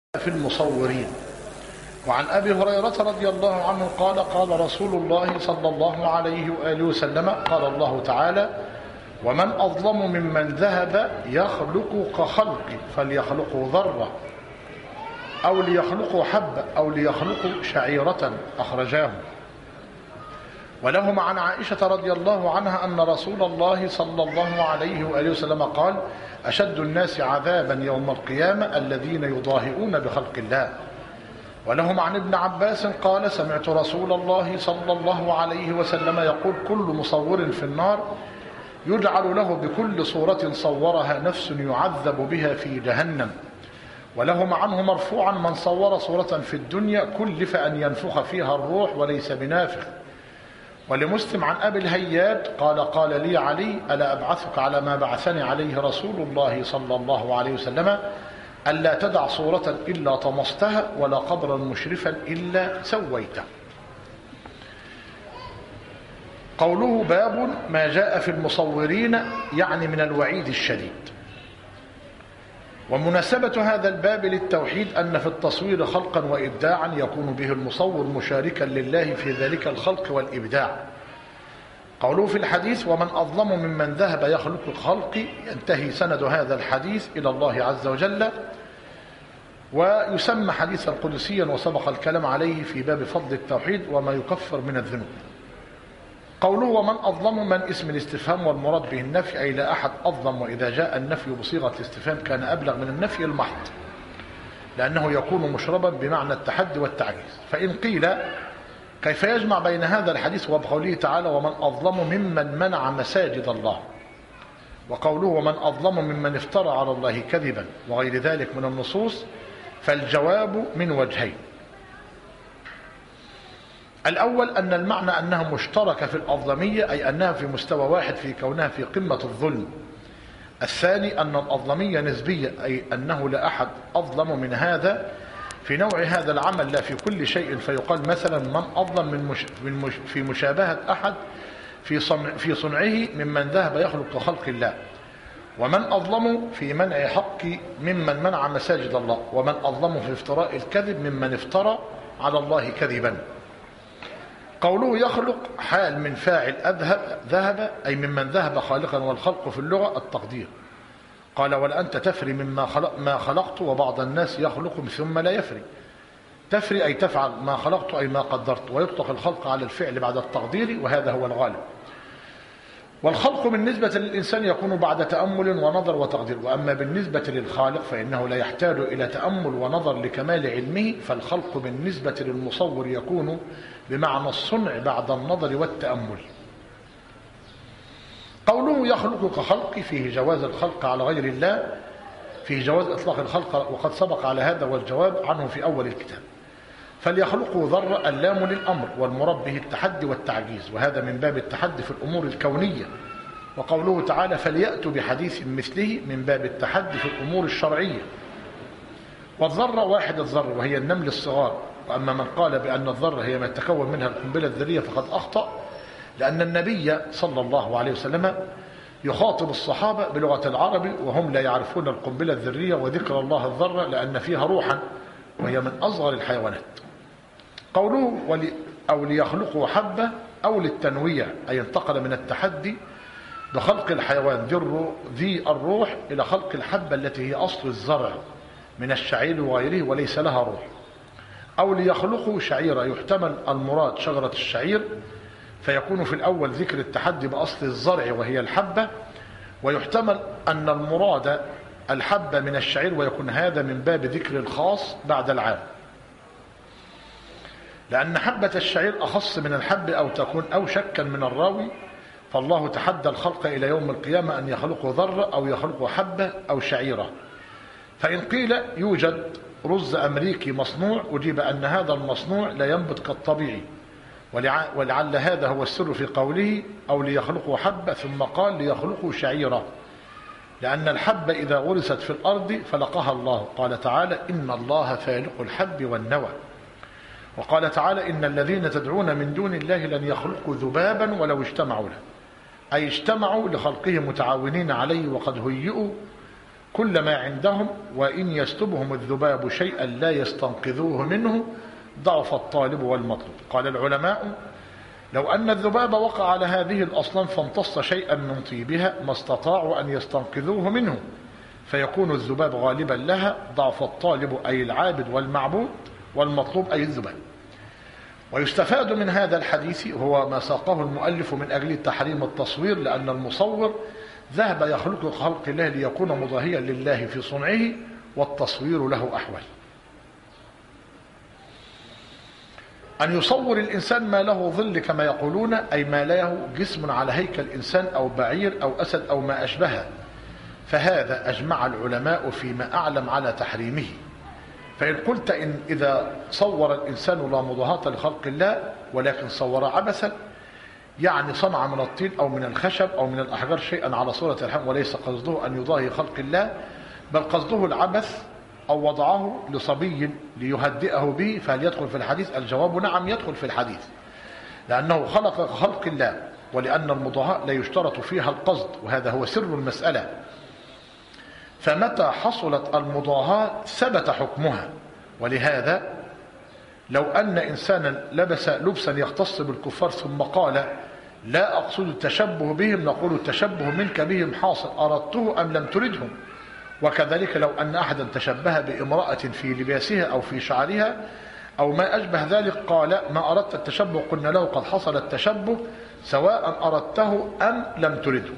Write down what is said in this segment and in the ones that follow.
في المصورين. وعن أبي هريرة رضي الله عنه قال قال رسول الله صلى الله عليه وآله وسلم قال الله تعالى: ومن أظلم ممن ذهب يخلق كخلقي فليخلقوا ذرة أو ليخلقوا حبة أو ليخلقوا شعيرة. أخرجاه. ولهم عن عائشة رضي الله عنها أن رسول الله صلى الله عليه وآله وسلم قال: أشد الناس عذابا يوم القيامة الذين يضاهئون بخلق الله. ولهم عن ابن عباس قال: سمعت رسول الله صلى الله عليه وسلم يقول: كل مصور في النار يجعل له بكل صورة صورها نفس يعذب بها في جهنم. ولهم عنه مرفوعا: من صور صورة في الدنيا كلف أن ينفخ فيها الروح وليس بنافخ. ولمسلم عن أبي الهياد قال: قال لي علي: ألا أبعثك على ما بعثني عليه رسول الله صلى الله عليه وسلم ألا تدع صورة إلا طمستها ولا قبرا مشرفا إلا سويته. قوله باب ما جاء في المصورين يعني من الوعيد الشديد. ومناسبة هذا الباب للتوحيد أن في التصوير خلقا وإبداعا يكون به المصور مشاركا لله في ذلك الخلق والإبداع. قوله في الحديث: ومن أظلم ممن ذهب يخلق خلقي، ينتهي سند هذا الحديث إلى الله عز وجل، ويسمى حديثا قدسيا وسبق الكلام عليه في باب فضل التوحيد وما يكفر من الذنوب. قوله ومن أظلم من اسم الاستفهام والمراد به النفي، أي لا أحد أظلم، وإذا جاء النفي بصيغة الاستفهام كان أبلغ من النفي المحض، لأنه يكون مشربا بمعنى التحدي والتعجيز. فإن قيل كيف يجمع بين هذا الحديث وبقوله تعالى: ومن أظلم ممن منع مساجد الله، وقوله ومن أظلم ممن افترى على الله كذبا، وغير ذلك من النصوص، فالجواب من وجهين. الأول أن المعنى أنها مشتركة في الأظلمية، أي أنها في مستوى واحد في كونها في قمة الظلم. الثاني أن الأظلمية نسبية، أي أنه لا أحد أظلم من هذا في نوع هذا العمل لا في كل شيء، فيقال مثلا من أظلم في مشابهة أحد في صنعه ممن ذهب يخلق كخلق الله، ومن أظلم في منع حق ممن منع مساجد الله، ومن أظلم في افتراء الكذب ممن افترى على الله كذبا. قوله يخلق حال من فاعل ذهب، أي ممن ذهب خالقا، والخلق في اللغة التقدير. قال: ولا أنت تفري مما ما خلقت، وبعض الناس يخلق ثم لا يفري. تفري أي تفعل ما خلقت أي ما قدرت، ويطلق الخلق على الفعل بعد التقدير، وهذا هو الغالب. والخلق بالنسبة للإنسان يكون بعد تأمل ونظر وتقدير، وأما بالنسبة للخالق فإنه لا يحتاج إلى تأمل ونظر لكمال علمه، فالخلق بالنسبة للمصور يكون بمعنى الصنع بعد النظر والتأمل. قوله يخلق كخلق فيه جواز الخلق على غير الله، فيه جواز إطلاق الخلق، وقد سبق على هذا والجواب عنه في أول الكتاب. فليخلقوا ذرة، اللام للأمر، والمراد به التحدي والتعجيز، وهذا من باب التحدي في الأمور الكونية. وقوله تعالى: فليأتوا بحديث مثله، من باب التحدي في الأمور الشرعية. والذرة واحد الذرة، وهي النمل الصغار. وأما من قال بأن الذرة هي ما تكون منها القنبلة الذرية فقد أخطأ، لأن النبي صلى الله عليه وسلم يخاطب الصحابة بلغة العرب وهم لا يعرفون القنبلة الذرية، وذكر الله الذرة لأن فيها روحا، وهي من أصغر الحيوانات. قوله أو ليخلقوا حبة، أو للتنويع، أي انتقل من التحدي بخلق الحيوان ذي الروح إلى خلق الحبة التي هي أصل الزرع من الشعير وغيره وليس لها روح. أو ليخلقوا شعيرة، يحتمل المراد شجرة الشعير، فيكون في الأول ذكر التحدي بأصل الزرع وهي الحبة، ويحتمل أن المراد الحبة من الشعير، ويكون هذا من باب ذكر الخاص بعد العام، لأن حبة الشعير أخص من الحب، أو تكون أو شكا من الراوي. فالله تحدى الخلق إلى يوم القيامة أن يخلقوا ذرة أو يخلقوا حبة أو شعيرة. فإن قيل يوجد رز أمريكي مصنوع، أجيب أن هذا المصنوع لا ينبت كالطبيعي، ولعل هذا هو السر في قوله أو ليخلقوا حبة ثم قال ليخلقوا شعيرة، لأن الحبة إذا غرست في الأرض فلقها الله. قال تعالى: إن الله فالق الحب والنوى. وقال تعالى: إن الذين تدعون من دون الله لن يخلقوا ذبابا ولو اجتمعوا له، أي اجتمعوا لخلقه متعاونين عليه، وقد هيئوا كل ما عندهم، وإن يسلبهم الذباب شيئا لا يستنقذوه منه ضعف الطالب والمطلوب. قال العلماء: لو أن الذباب وقع على هذه الأصنام فامتص شيئا من طيبها ما استطاعوا أن يستنقذوه منه، فيكون الذباب غالبا لها. ضعف الطالب أي العابد والمعبود، والمطلوب أي الذباب. ويستفاد من هذا الحديث هو ما ساقه المؤلف من أجل تحريم التصوير، لأن المصور ذهب يخلق خلق الله ليكون مضاهيا لله في صنعه، والتصوير له أحوال. أن يصور الإنسان ما له ظل كما يقولون، أي ما له جسم على هيكل إنسان أو بعير أو أسد أو ما أشبهه، فهذا أجمع العلماء فيما أعلم على تحريمه. فإن قلت إن إذا صور الإنسان لا مضاهاة لخلق الله ولكن صور عبثا، يعني صنع من الطين أو من الخشب أو من الأحجار شيئا على صورة الحمل وليس قصده أن يضاهي خلق الله بل قصده العبث، أو وضعه لصبي ليهدئه به، فهل يدخل في الحديث؟ الجواب نعم يدخل في الحديث، لأنه خلق خلق الله، ولأن المضاهاة لا يشترط فيها القصد، وهذا هو سر المسألة. فمتى حصلت المضاهاة ثبت حكمها. ولهذا لو أن إنسانا لبس لبسا يختص بالكفار ثم قال لا أقصد التشبه بهم، نقول التشبه منك بهم حاصل، أردته أم لم تردهم. وكذلك لو أن أحدا تشبه بامرأة في لباسها أو في شعرها أو ما أشبه ذلك قال ما أردت التشبه، قلنا له قد حصل التشبه سواء أردته أم لم ترده.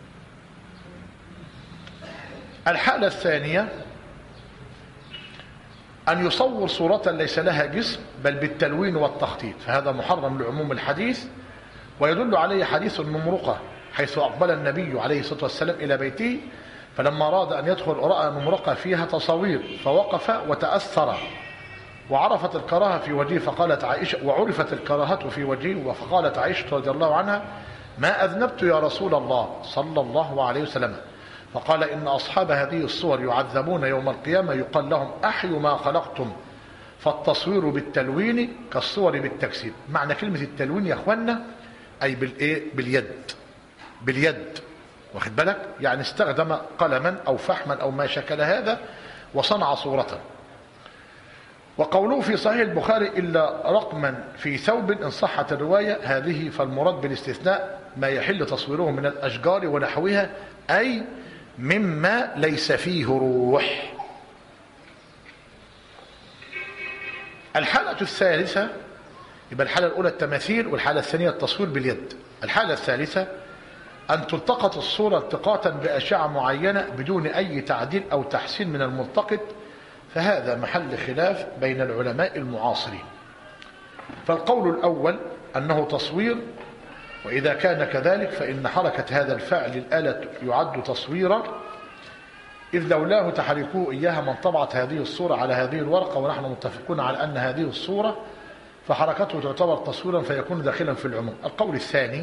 الحالة الثانية أن يصور صورة ليس لها جسم بل بالتلوين والتخطيط، فهذا محرم لعموم الحديث، ويدل عليه حديث النمرقة حيث أقبل النبي عليه الصلاة والسلام إلى بيته، فلما أراد أن يدخل رأى نمرقة فيها تصاوير فوقف وتأثر وعرفت الكراهة في وجهه، فقالت عائشة وعرفت الكراهة في وجهه، فقالت عائشة رضي الله عنها ما أذنبت يا رسول الله صلى الله عليه وسلم. فقال إن أصحاب هذه الصور يعذبون يوم القيامة يقال لهم أحيوا ما خلقتم، فالتصوير بالتلوين كالصور بالتجسيد. معنى كلمة التلوين يا أخوانا أي باليد، واخد بالك؟ يعني استخدم قلما أو فحما أو ما شكل هذا وصنع صورة. وقوله في صحيح البخاري إلا رقما في ثوب إن صحت الرواية هذه، فالمراد بالاستثناء ما يحل تصويره من الأشجار ونحوها، أي مما ليس فيه روح. الحالة الثالثة، يبقى الحالة الأولى التماثيل والحالة الثانية التصوير باليد. الحالة الثالثة أن تلتقط الصورة التقاطا بأشعة معينة بدون أي تعديل أو تحسين من الملتقط، فهذا محل خلاف بين العلماء المعاصرين. فالقول الأول أنه تصوير، وإذا كان كذلك فإن حركة هذا الفعل الآلة يعد تصويرا، إذ لولاه تحركوه إياها من طبعت هذه الصورة على هذه الورقة، ونحن متفقون على أن هذه الصورة، فحركته تعتبر تصويرا فيكون داخلا في العموم. القول الثاني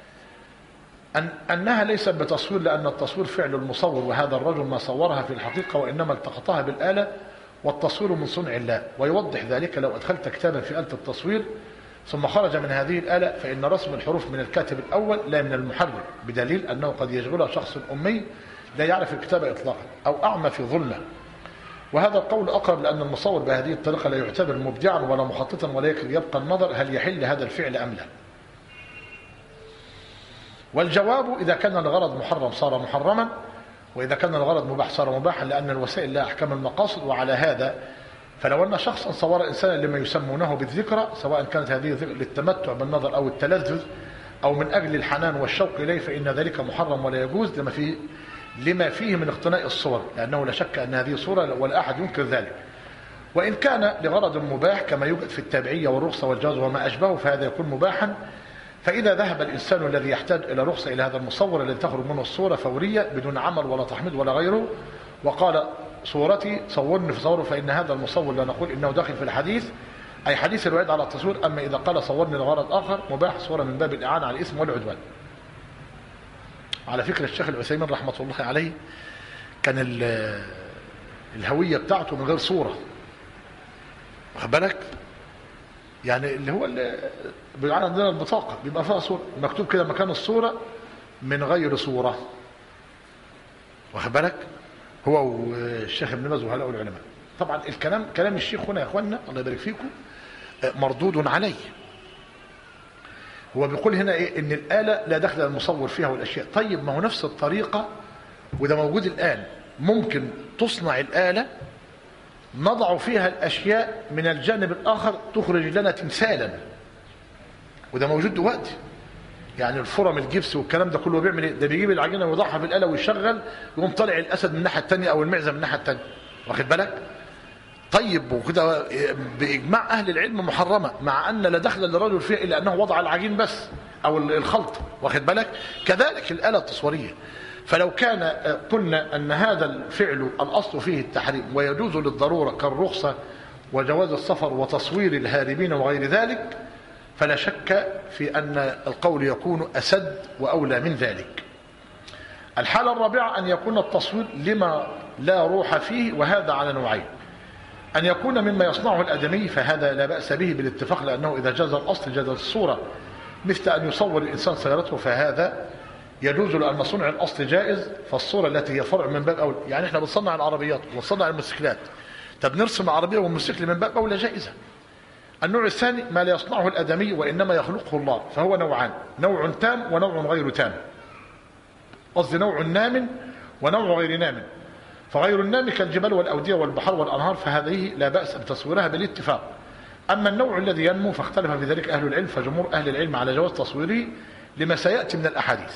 أنها ليست بتصوير، لأن التصوير فعل المصور، وهذا الرجل ما صورها في الحقيقة وإنما التقطها بالآلة، والتصوير من صنع الله. ويوضح ذلك لو أدخلت كتابا في آلة التصوير ثم خرج من هذه الآلة فإن رسم الحروف من الكاتب الأول لا من المحرر، بدليل أنه قد يشغلها شخص أمي لا يعرف الكتابة إطلاقا أو أعمى في ظلمة. وهذا القول أقرب، لأن المصور بهذه الطريقة لا يعتبر مبدعا ولا مخططا، ولكن يبقى النظر هل يحل هذا الفعل أم لا. والجواب إذا كان الغرض محرم صار محرما، وإذا كان الغرض مباح صار مباحا، لأن الوسائل لها أحكام المقاصد. وعلى هذا فلو أن شخصا صور إنسانا لما يسمونه بالذكرى، سواء كانت هذه للتمتع بالنظر أو التلذذ أو من أجل الحنان والشوق إليه، فإن ذلك محرم ولا يجوز لما فيه من اقتناء الصور، لأنه لا شك أن هذه صورة ولا أحد ينكر ذلك. وإن كان لغرض مباح كما يوجد في التابعية والرخصة والجواز وما أشبهه فهذا يكون مباحا. فإذا ذهب الإنسان الذي يحتاج إلى رخصة إلى هذا المصور الذي تخرج منه الصورة فورية بدون عمل ولا تحميد ولا غيره، وقال صورتي صورني في صوره، فإن هذا المصور لا نقول إنه داخل في الحديث، أي حديث الوعيد على التصوير. أما إذا قال صورني لغرض آخر مباح، صورة من باب الإعانة على الإثم والعدوان. على فكرة الشيخ العثيمين رحمة الله عليه كان الهوية بتاعته من غير صورة، واخد بالك؟ يعني اللي هو بيبقى عندنا البطاقة بيبقى فيها صورة مكتوب كده مكان الصورة من غير صورة، واخد بالك؟ هو والشيخ ابن باز وهؤلاء العلماء. طبعا كلام الشيخ هنا يا اخوانا الله يبارك فيكم مردود عليه. هو بيقول هنا ايه؟ ان الآلة لا دخل المصور فيها والاشياء. طيب ما هو نفس الطريقة وده موجود الآن، ممكن تصنع الآلة نضع فيها الاشياء من الجانب الاخر تخرج لنا تمثالا، وده موجود دلوقتي. يعني الفرم الجبس والكلام ده كله بيعمل ايه؟ ده بيجيب العجينه ويضعها في الآلة ويشغل، يقوم طالع الاسد من الناحيه الثانيه او المعزه من الناحيه الثانيه، واخد بالك؟ طيب وكده باجماع اهل العلم محرمه، مع ان لا دخل للرجل فيها الا انه وضع العجين بس او الخلط، واخد بالك؟ كذلك الآلة التصويريه. فلو كان قلنا ان هذا الفعل الاصل فيه التحريم ويجوز للضروره كالرخصه وجواز السفر وتصوير الهاربين وغير ذلك، فلا شك في ان القول يكون اسد واولى من ذلك. الحالة الرابعة أن يكون التصوير لما لا روح فيه، وهذا على نوعين: أن يكون مما يصنعه الآدمي فهذا لا بأس به بالاتفاق، لأنه إذا جاز الأصل جاز الصورة، مثل أن يصور الإنسان سيارته فهذا يجوز، لأن صنع الأصل جائز، فالصورة التي هي فرع من باب أولى. يعني إحنا بنصنع العربيات ونصنع الموتوسيكلات، طب نرسم العربية والموتوسيكل من باب أولى جائزة. النوع الثاني ما لا يصنعه الآدمي وإنما يخلقه الله، فهو نوعان: نوع تام ونوع غير تام. قصدي نوع نام ونوع غير نام. فغير النام كالجبال والأودية والبحر والأنهار فهذه لا بأس بتصويرها بالاتفاق. أما النوع الذي ينمو فاختلف في ذلك أهل العلم، فجمهور أهل العلم على جواز تصويره لما سيأتي من الأحاديث.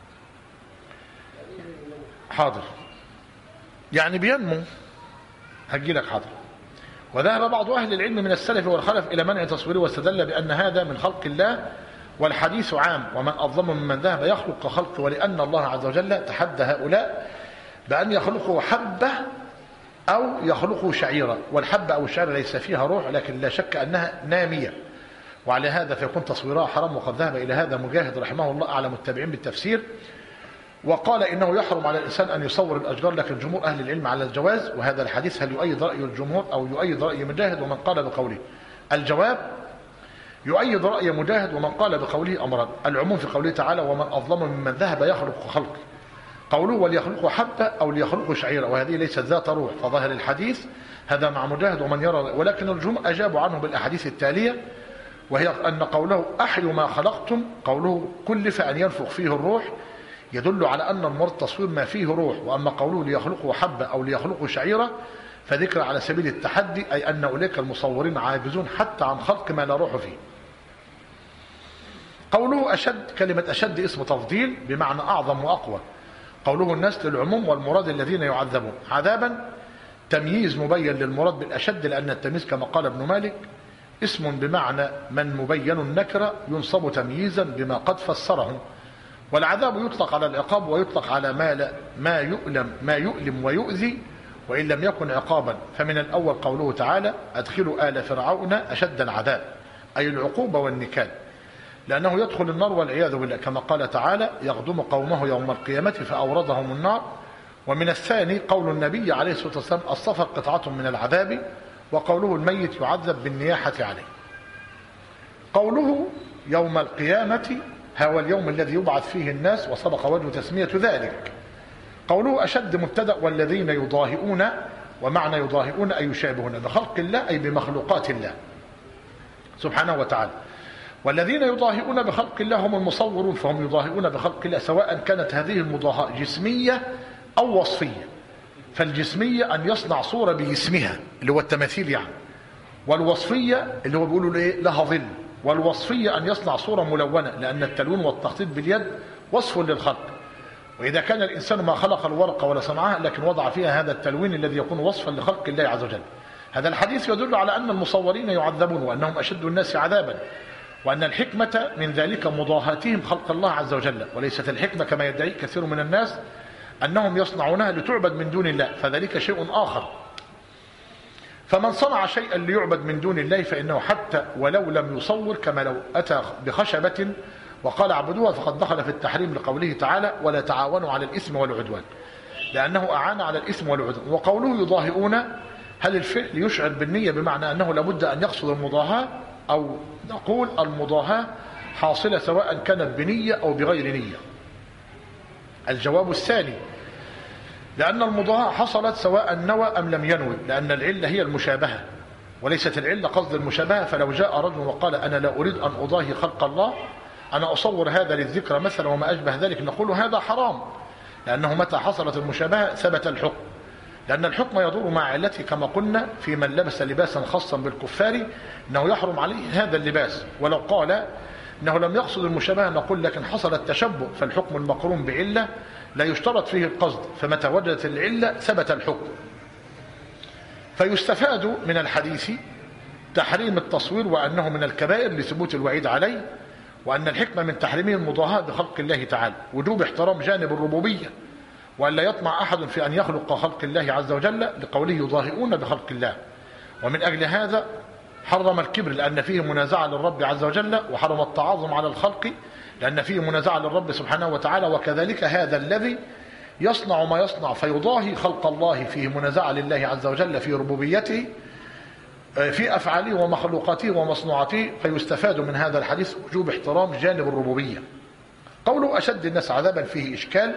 حاضر، يعني بينمو، هجي لك حاضر. وذهب بعض أهل العلم من السلف والخلف إلى منع تصويره، واستدل بأن هذا من خلق الله، والحديث عام: ومن أظلم ممن ذهب يخلق كخلق، ولأن الله عز وجل تحدى هؤلاء بأن يخلقوا حبة أو يخلقوا شعيرة، والحبة أو الشعيرة ليس فيها روح، لكن لا شك أنها نامية، وعلى هذا فيكون تصويرها حرام. وقد ذهب إلى هذا مجاهد رحمه الله أعلم التابعين بالتفسير، وقال إنه يحرم على الإنسان أن يصور الأشجار، لكن جمهور أهل العلم على الجواز. وهذا الحديث هل يؤيد رأي الجمهور أو يؤيد رأي مجاهد ومن قال بقوله؟ الجواب: يؤيد رأي مجاهد ومن قال بقوله أمران: العموم في قوله تعالى: ومن أظلم ممن ذهب يخلق خلقه، قوله وليخلقوا حبة أو ليخلقوا شعيرة، وهذه ليست ذات روح، فظاهر الحديث هذا مع مجاهد ومن يرى. ولكن الجمهور أجابوا عنه بالأحاديث التالية، وهي أن قوله أحيوا ما خلقتم، قوله كلف أن ينفخ فيه الروح، يدل على أن المراد تصوير ما فيه روح. وأما قوله ليخلقوا حبة أو ليخلقوا شعيرة فذكر على سبيل التحدي، أي أن أولئك المصورين عاجزون حتى عن خلق ما لا روح فيه. قوله أشد، كلمة أشد اسم تفضيل بمعنى أعظم وأقوى. قوله الناس للعموم، والمراد الذين يعذبون عذابا، تمييز مبين للمراد بالأشد، لأن التمييز كما قال ابن مالك اسم بمعنى من مبين النكرة ينصب تمييزا بما قد فسره. والعذاب يطلق على العقاب ويطلق على ما يؤلم ويؤذي وإن لم يكن عقابا. فمن الأول قوله تعالى: أدخلوا آل فرعون أشد العذاب، أي العقوبة والنكال، لأنه يدخل النار والعياذ بالله، كما قال تعالى: يغدم قومه يوم القيامة فأوردهم النار. ومن الثاني قول النبي عليه الصلاة والسلام: الصفر قطعة من العذاب، وقوله الميت يعذب بالنياحة عليه. قوله يوم القيامة هو اليوم الذي يبعث فيه الناس، وسبق وجه تسمية ذلك. قوله أشد مبتدأ، والذين يضاهئون، ومعنى يضاهئون أي يشابهون بخلق الله أي بمخلوقات الله سبحانه وتعالى. والذين يضاهئون بخلق الله هم المصورون، فهم يضاهئون بخلق الله، سواء كانت هذه المضاهاة جسمية أو وصفية. فالجسمية أن يصنع صورة بجسمها اللي هو التماثيل يعني، والوصفية اللي هو بيقولوا لها ظل، والوصفية أن يصنع صورة ملونة، لأن التلوين والتخطيط باليد وصف للخلق. وإذا كان الإنسان ما خلق الورقة ولا صنعها لكن وضع فيها هذا التلوين الذي يكون وصفا لخلق الله عز وجل. هذا الحديث يدل على أن المصورين يعذبون، وأنهم أشد الناس عذابا، وأن الحكمة من ذلك مضاهاتهم خلق الله عز وجل، وليست الحكمة كما يدعي كثير من الناس أنهم يصنعونها لتعبد من دون الله، فذلك شيء آخر. فمن صنع شيئا ليعبد من دون الله فإنه حتى ولو لم يصور، كما لو أتى بخشبة وقال اعبدوها، فقد دخل في التحريم لقوله تعالى: ولا تعاونوا على الإثم والعدوان، لأنه أعان على الإثم والعدوان. وقوله يضاهئون، هل الفعل يشعر بالنية بمعنى أنه لابد أن يقصد المضاهاة، أو نقول المضاهاة حاصلة سواء كانت بنية أو بغير نية؟ الجواب الثاني، لأن المضاهاة حصلت سواء نوى أم لم ينوي، لأن العلة هي المشابهة وليست العلة قصد المشابهة. فلو جاء رجل وقال أنا لا أريد أن أضاهي خلق الله، أنا أصور هذا للذكر مثلا وما أشبه ذلك، نقول هذا حرام، لأنه متى حصلت المشابهة ثبت الحكم، لأن الحكم يدور مع علته كما قلنا في من لبس لباسا خاصا بالكفار أنه يحرم عليه هذا اللباس. ولو قال أنه لم يقصد المشابهة نقول لكن حصل التشبه، فالحكم المقرون بعلة لا يشترط فيه القصد، فمتى وجدت العلة ثبت الحكم. فيستفاد من الحديث تحريم التصوير وأنه من الكبائر لثبوت الوعيد عليه، وأن الحكمة من تحريمه المضاهاة بخلق الله تعالى، وجوب احترام جانب الربوبية، وأن لا يطمع أحد في أن يخلق خلق الله عز وجل لقوله يضاهئون بخلق الله. ومن أجل هذا حرم الكبر لأن فيه منازعة للرب عز وجل، وحرم التعاظم على الخلق لأن فيه منازعة للرب سبحانه وتعالى. وكذلك هذا الذي يصنع ما يصنع فيضاهي خلق الله فيه منازعة لله عز وجل في ربوبيته في أفعاله ومخلوقاته ومصنوعاته. فيستفاد من هذا الحديث وجوب احترام جانب الربوبية. قوله أشد الناس عذابا فيه إشكال،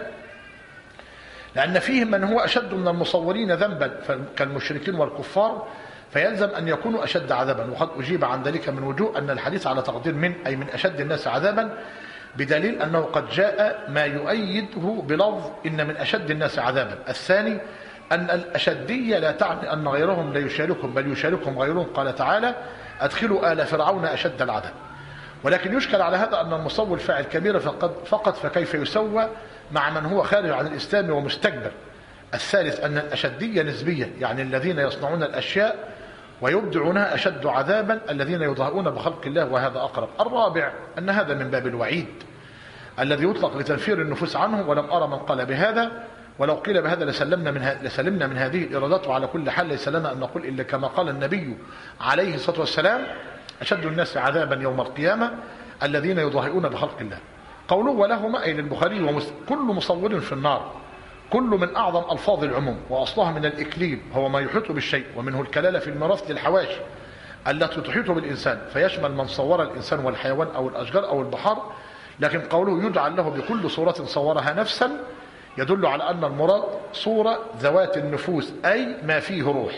لأن فيه من هو أشد من المصورين ذنبا كالمشركين والكفار، فيلزم أن يكونوا أشد عذابا. وقد أجيب عن ذلك من وجوه أن الحديث على تقدير من أي من أشد الناس عذابا، بدليل أنه قد جاء ما يؤيده بلفظ إن من أشد الناس عذابا. الثاني أن الأشدية لا تعني أن غيرهم لا يشاركهم، بل يشاركهم غيرهم. قال تعالى أدخلوا آل فرعون أشد العذاب. ولكن يشكل على هذا أن المصور فاعل كبيرة فقط، فكيف يسوى مع من هو خارج عن الإسلام ومستكبر. الثالث أن الأشدية نسبية، يعني الذين يصنعون الأشياء ويبدعونها أشد عذابا الذين يضاهئون بخلق الله، وهذا أقرب. الرابع أن هذا من باب الوعيد الذي يطلق لتنفير النفوس عنه، ولم أرى من قال بهذا، ولو قيل بهذا لسلمنا من هذه الإرادات. وعلى كل حال ليس لنا أن نقول إلا كما قال النبي عليه الصلاة والسلام أشد الناس عذابا يوم القيامة الذين يضاهئون بخلق الله. قوله ولهما أي للبخاري كل مصور في النار، كل من أعظم ألفاظ العموم، وأصلها من الإكليل هو ما يحيط بالشيء، ومنه الكلالة في الميراث للحواشي التي تحيط بالإنسان، فيشمل من صور الإنسان والحيوان أو الأشجار أو البحار. لكن قوله يجعل له بكل صورة صورها نفسا يدل على أن المراد صورة ذوات النفوس أي ما فيه روح.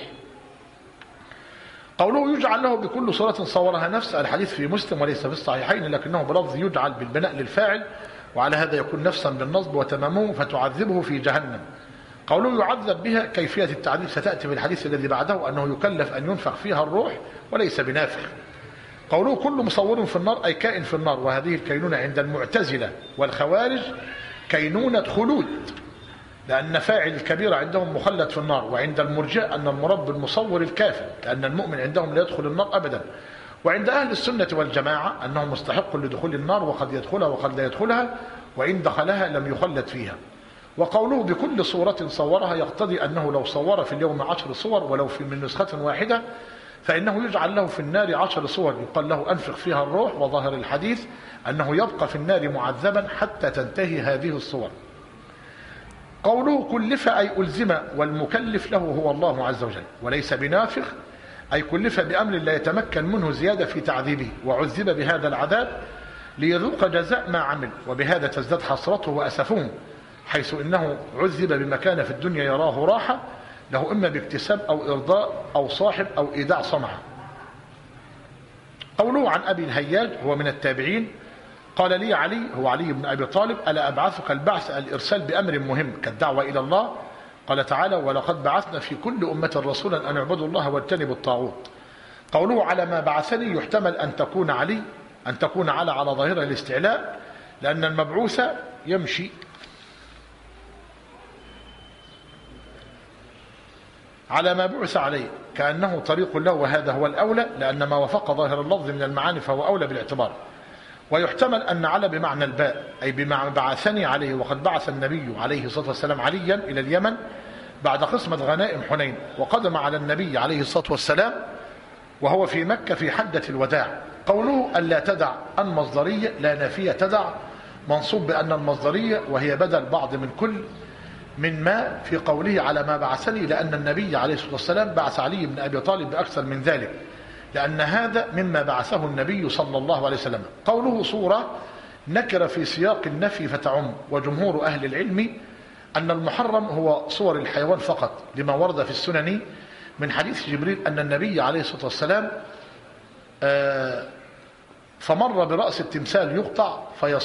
قوله يجعل له بكل صورة صورها نفس، الحديث في مسلم وليس في الصحيحين، لكنه بلفظ يجعل بالبناء للفاعل، وعلى هذا يكون نفسا بالنصب وتمامه فتعذبه في جهنم. قوله يعذب بها كيفية التعذيب ستأتي في الحديث الذي بعده، أنه يكلف أن ينفخ فيها الروح وليس بنافخ. قوله كل مصور في النار أي كائن في النار، وهذه الكينونة عند المعتزلة والخوارج كينونة خلود، لأن فاعل الكبيرة عندهم مخلد في النار. وعند المرجئة أن المراد بالمصور الكافر، لأن المؤمن عندهم لا يدخل النار أبدا. وعند أهل السنة والجماعة أنه مستحق لدخول النار، وقد يدخلها وقد لا يدخلها، وإن دخلها لم يخلد فيها. وقوله بكل صورة صورها يقتضي أنه لو صور في اليوم 10 صور ولو من نسخة واحدة فإنه يجعل له في النار 10 صور يقال له أنفخ فيها الروح. وظاهر الحديث أنه يبقى في النار معذبا حتى تنتهي هذه الصور. قوله كلف أي ألزم، والمكلف له هو الله عز وجل وليس بنافخ، أي كلف بأمر لا يتمكن منه زيادة في تعذيبه، وعذب بهذا العذاب ليذوق جزاء ما عمل، وبهذا تزداد حسرته وأسفهم، حيث إنه عذب بما كان في الدنيا يراه راحة له، إما باكتساب أو إرضاء أو صاحب أو إيداع صنعة. قوله عن أبي الهياج هو من التابعين قال لي علي هو علي بن أبي طالب ألا أبعثك البعث الإرسال بأمر مهم كالدعوة إلى الله. قال تعالى ولقد بعثنا في كل أمة رسولا أن اعبدوا الله واجتنبوا الطاغوت. قوله على ما بعثني يحتمل أن تكون علي أن تكون على ظاهرها الاستعلاء، لأن المبعوث يمشي على ما بعث عليه كأنه طريق له، وهذا هو الأولى، لأن ما وفق ظاهر اللفظ من المعاني فهو أولى بالاعتبار. ويحتمل أن على بمعنى الباء أي بمعنى بعثني عليه، وقد بعث النبي عليه الصلاة والسلام عليا إلى اليمن بعد قسمة غنائم حنين، وقدم على النبي عليه الصلاة والسلام وهو في مكة في حجة الوداع. قوله ألا تدع المصدرية لا نافية تدع، منصوب بأن المصدرية وهي بدل بعض من كل من ما في قوله على ما بعثني، لأن النبي عليه الصلاة والسلام بعث علي بن أبي طالب بأكثر من ذلك، لأن هذا مما بعثه النبي صلى الله عليه وسلم. قوله صورة نكر في سياق النفي فتعم، وجمهور أهل العلم أن المحرم هو صور الحيوان فقط، لما ورد في السنن من حديث جبريل أن النبي عليه الصلاة والسلام فمر برأس التمثال يقطع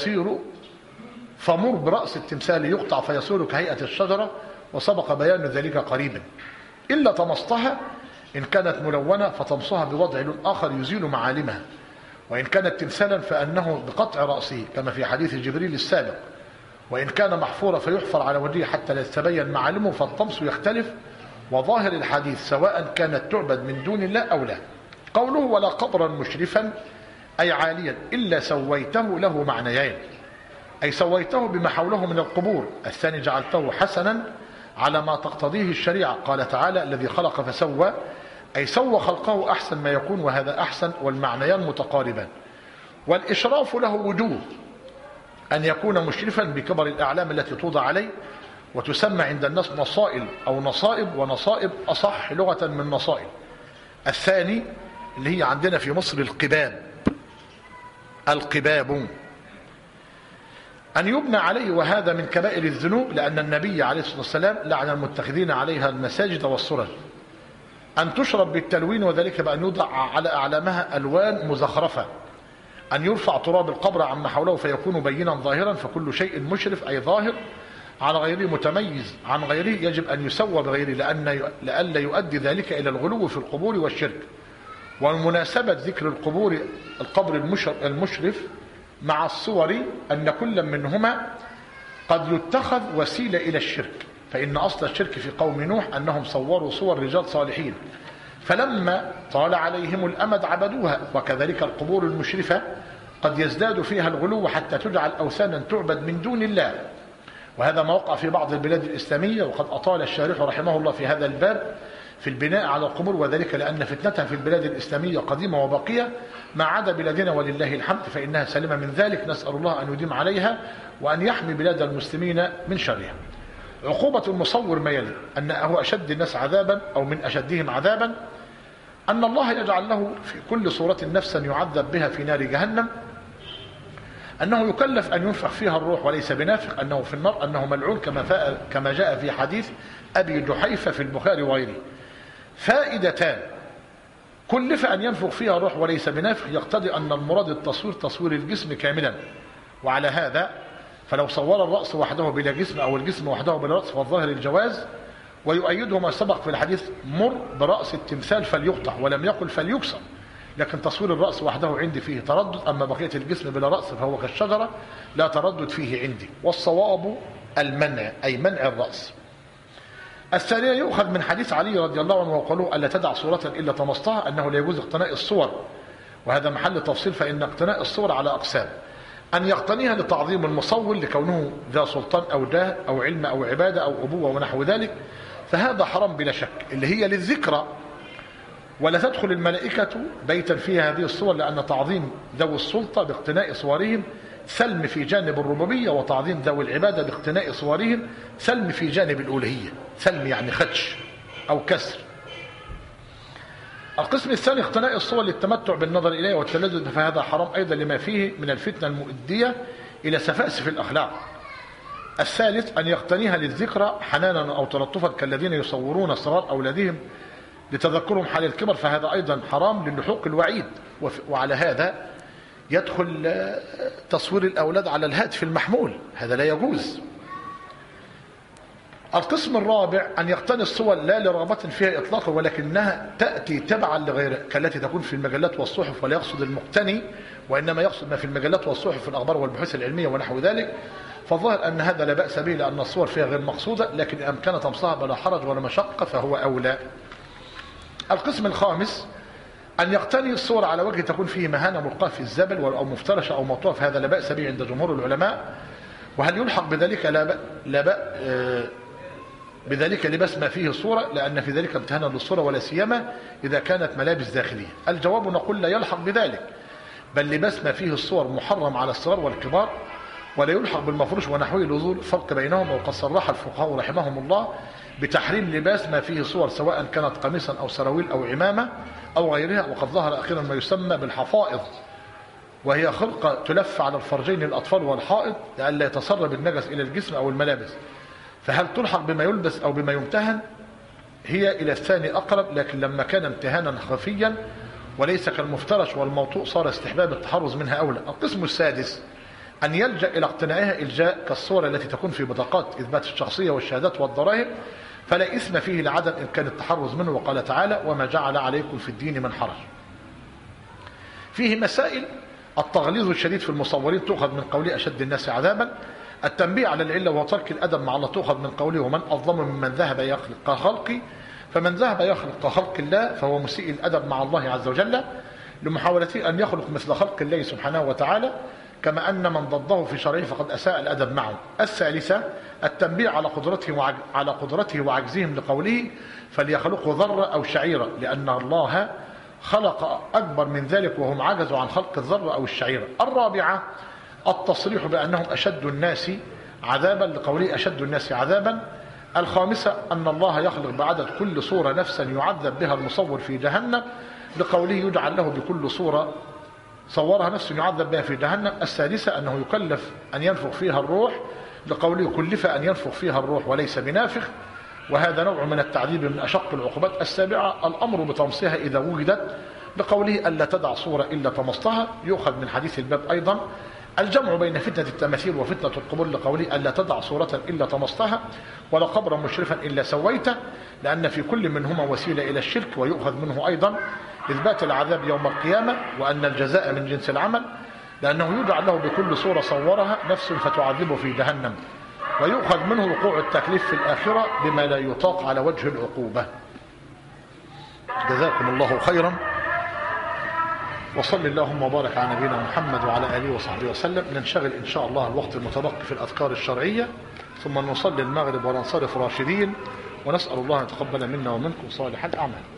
فمر برأس التمثال يقطع فيصير كهيئة الشجرة، وسبق بيان ذلك قريبا، إلا طمستها إن كانت ملونة فطمسها بوضع لون آخر يزيل معالمها، وإن كانت تمثالا فأنه بقطع رأسه كما في حديث جبريل السابق، وإن كان محفورا فيحفر على وجهه حتى لا تتبين معالمه، فالطمس يختلف. وظاهر الحديث سواء كانت تعبد من دون الله أو لا. قوله ولا قبرا مشرفا أي عاليا إلا سويته له معنيين، أي سويته بما حوله من القبور، الثاني جعلته حسنا على ما تقتضيه الشريعة. قال تعالى الذي خلق فسوى، أي سوى خلقه أحسن ما يكون، وهذا أحسن، والمعنيان متقاربان. والإشراف له وجوه، أن يكون مشرفا بكبر الأعلام التي توضع عليه، وتسمى عند الناس نصائل أو نصائب، ونصائب أصح لغة من نصائل. الثاني اللي هي عندنا في مصر القباب أن يبنى عليه، وهذا من كبائر الذنوب، لأن النبي عليه الصلاة والسلام لعن المتخذين عليها المساجد والسرج. أن تشرب بالتلوين، وذلك بأن يوضع على أعلامها ألوان مزخرفة. أن يرفع تراب القبر عما حوله فيكون بينا ظاهرا، فكل شيء مشرف أي ظاهر على غيره متميز عن غيره يجب أن يسوى بغيره، لئلا يؤدي ذلك إلى الغلو في القبور والشرك. ومناسبة ذكر القبر المشرف مع الصور أن كل منهما قد يتخذ وسيلة إلى الشرك، فإن أصل الشرك في قوم نوح أنهم صوروا صور رجال صالحين، فلما طال عليهم الأمد عبدوها. وكذلك القبور المشرفة قد يزداد فيها الغلو حتى تجعل أوثانا تعبد من دون الله، وهذا ما وقع في بعض البلاد الإسلامية. وقد أطال الشارح رحمه الله في هذا الباب في البناء على القبور، وذلك لأن فتنتها في البلاد الإسلامية قديمة وباقية، ما عدا بلادنا ولله الحمد فإنها سلمة من ذلك. نسأل الله أن يديم عليها وأن يحمي بلاد المسلمين من شرها. عقوبة المصور ما يلي: أنه أشد الناس عذابا أو من أشدهم عذابا أن الله يجعل له في كل صورة نفسا يعذب بها في نار جهنم، أنه يكلف أن ينفخ فيها الروح وليس بنافخ، أنه في النار، أنه ملعون كما جاء في حديث أبي جحيفة في البخاري وغيره. فائدتان: كلف أن ينفخ فيها الروح وليس بنافخ، يقتضي أن المراد التصوير تصوير الجسم كاملا، وعلى هذا فلو صور الرأس وحده بلا جسم أو الجسم وحده بلا رأس فالظاهر الجواز. ويؤيده ما سبق في الحديث مر برأس التمثال فليقطع، ولم يقل فليكسر، لكن تصوير الرأس وحده عندي فيه تردد، أما بقية الجسم بلا رأس فهو كالشجرة لا تردد فيه عندي. والصواب المنع، أي منع الرأس. الثانية يؤخذ من حديث علي رضي الله عنه وقالوا ألا تدع صورة إلا طمستها، أنه لا يجوز اقتناء الصور، وهذا محل تفصيل، فإن اقتناء الصور على أقسام: أن يقتنيها لتعظيم المصور لكونه ذا سلطان أو جاه أو علم أو عبادة أو أبوة ونحو ذلك، فهذا حرام بلا شك، اللي هي للذكرى. ولا تدخل الملائكة بيتا فيها هذه الصور، لأن تعظيم ذوي السلطة باقتناء صورهم سلم في جانب الربوبية، وتعظيم ذوي العبادة باقتناء صورهم سلم في جانب الألوهية. سلم يعني خدش أو كسر. القسم الثاني اقتناء الصور للتمتع بالنظر إليها والتلذذ، فهذا حرام أيضا لما فيه من الفتنة المؤدية إلى سفاسف الأخلاق. الثالث أن يقتنيها للذكرى حنانا أو تلطفا، كالذين يصورون صغار أولادهم لتذكرهم حال الكبر، فهذا أيضا حرام للحوق الوعيد. وعلى هذا يدخل تصوير الأولاد على الهاتف المحمول، هذا لا يجوز. القسم الرابع أن يقتني الصور لا لرغبة فيها إطلاقا، ولكنها تأتي تبعا لغيرها، كالتي تكون في المجلات والصحف، ولا يقصد المقتني وإنما يقصد ما في المجلات والصحف في الأخبار والبحوث العلمية ونحو ذلك. فالظاهر أن هذا لا بأس به، لأن الصور فيها غير مقصودة، لكن إن أمكن طمسها بلا حرج ولا مشقة فهو أولى. القسم الخامس أن يقتني الصور على وجه تكون فيه مهانة ملقاة في الزبل أو مفترشة أو مطوة، فهذا لا بأس به عند جمهور العلماء. وهل يلحق بذلك بذلك لباس ما فيه صورة، لأن في ذلك امتهانا للصورة، ولا سيما إذا كانت ملابس داخلية؟ الجواب نقول لا يلحق بذلك، بل لباس ما فيه الصور محرم على الصغار والكبار، ولا يلحق بالمفروش ونحوه لوجود فرق بينهم. وقد صرح الفقهاء رحمهم الله بتحريم لباس ما فيه صور، سواء كانت قميصا أو سراويل أو عمامة أو غيرها. وقد ظهر أخيرا ما يسمى بالحفائض، وهي خلقة تلف على الفرجين الأطفال والحائض لئلا يتسرب النجس إلى الجسم أو الملابس، فهل تلحق بما يلبس أو بما يمتهن؟ هي إلى الثاني أقرب، لكن لما كان امتهانا خفيا وليس كالمفترش والموطوء صار استحباب التحرز منها أولى. القسم السادس أن يلجأ إلى اقتنائها إلجاء كالصور التي تكون في بطاقات إثبات الشخصية والشهادات والضرائب، فلا إثم فيه لعدم إمكان التحرز منه، وقال تعالى: وما جعل عليكم في الدين من حرج. فيه مسائل: التغليظ الشديد في المصورين تؤخذ من قوله أشد الناس عذابا. التنبيه على العلة وترك الأدب مع الله تؤخذ من قوله: ومن أظلم ممن ذهب يخلق كخلقي. فمن ذهب يخلق كخلق الله فهو مسيء الأدب مع الله عز وجل لمحاولته أن يخلق مثل خلق الله سبحانه وتعالى، كما أن من ضده في شرعه فقد أساء الأدب معه. الثالثة التنبيه على قدرته وعجزهم لقوله: فليخلقوا ذرة أو شعيرة، لأن الله خلق أكبر من ذلك وهم عجزوا عن خلق الذرة أو الشعيرة. الرابعة التصريح بأنهم أشد الناس عذابا لقوله: أشد الناس عذابا. الخامسة أن الله يخلق بعدد كل صورة نفسا يعذب بها المصور في جهنم لقوله: يجعل له بكل صورة صورها نفس يعذب بها في جهنم. السادسة أنه يكلف أن ينفخ فيها الروح لقوله: كلف أن ينفخ فيها الروح وليس بنافخ، وهذا نوع من التعذيب من أشق العقوبات. السابعة الأمر بطمسها إذا وجدت لقوله: ألا تدع صورة إلا طمستها، يؤخذ من حديث الباب أيضا. الجمع بين فتنة التماثيل وفتنة القبور لقوله: ألا تدع صورة إلا طمستها ولا قبرا مشرفا إلا سويته، لأن في كل منهما وسيلة إلى الشرك. ويؤخذ منه أيضا إثبات العذاب يوم القيامة، وأن الجزاء من جنس العمل، لأنه يجعل له بكل صورة صورها نفس فتعذبه في جهنم. ويؤخذ منه وقوع التكليف في الآخرة بما لا يطاق على وجه العقوبة. جزاكم الله خيرا، وصل اللهم وبارك على نبينا محمد وعلى آله وصحبه وسلم. ننشغل إن شاء الله الوقت المتبقي في الأذكار الشرعية، ثم نصلي المغرب وننصرف راشدين، ونسأل الله أن يتقبل منا ومنكم صالح الأعمال.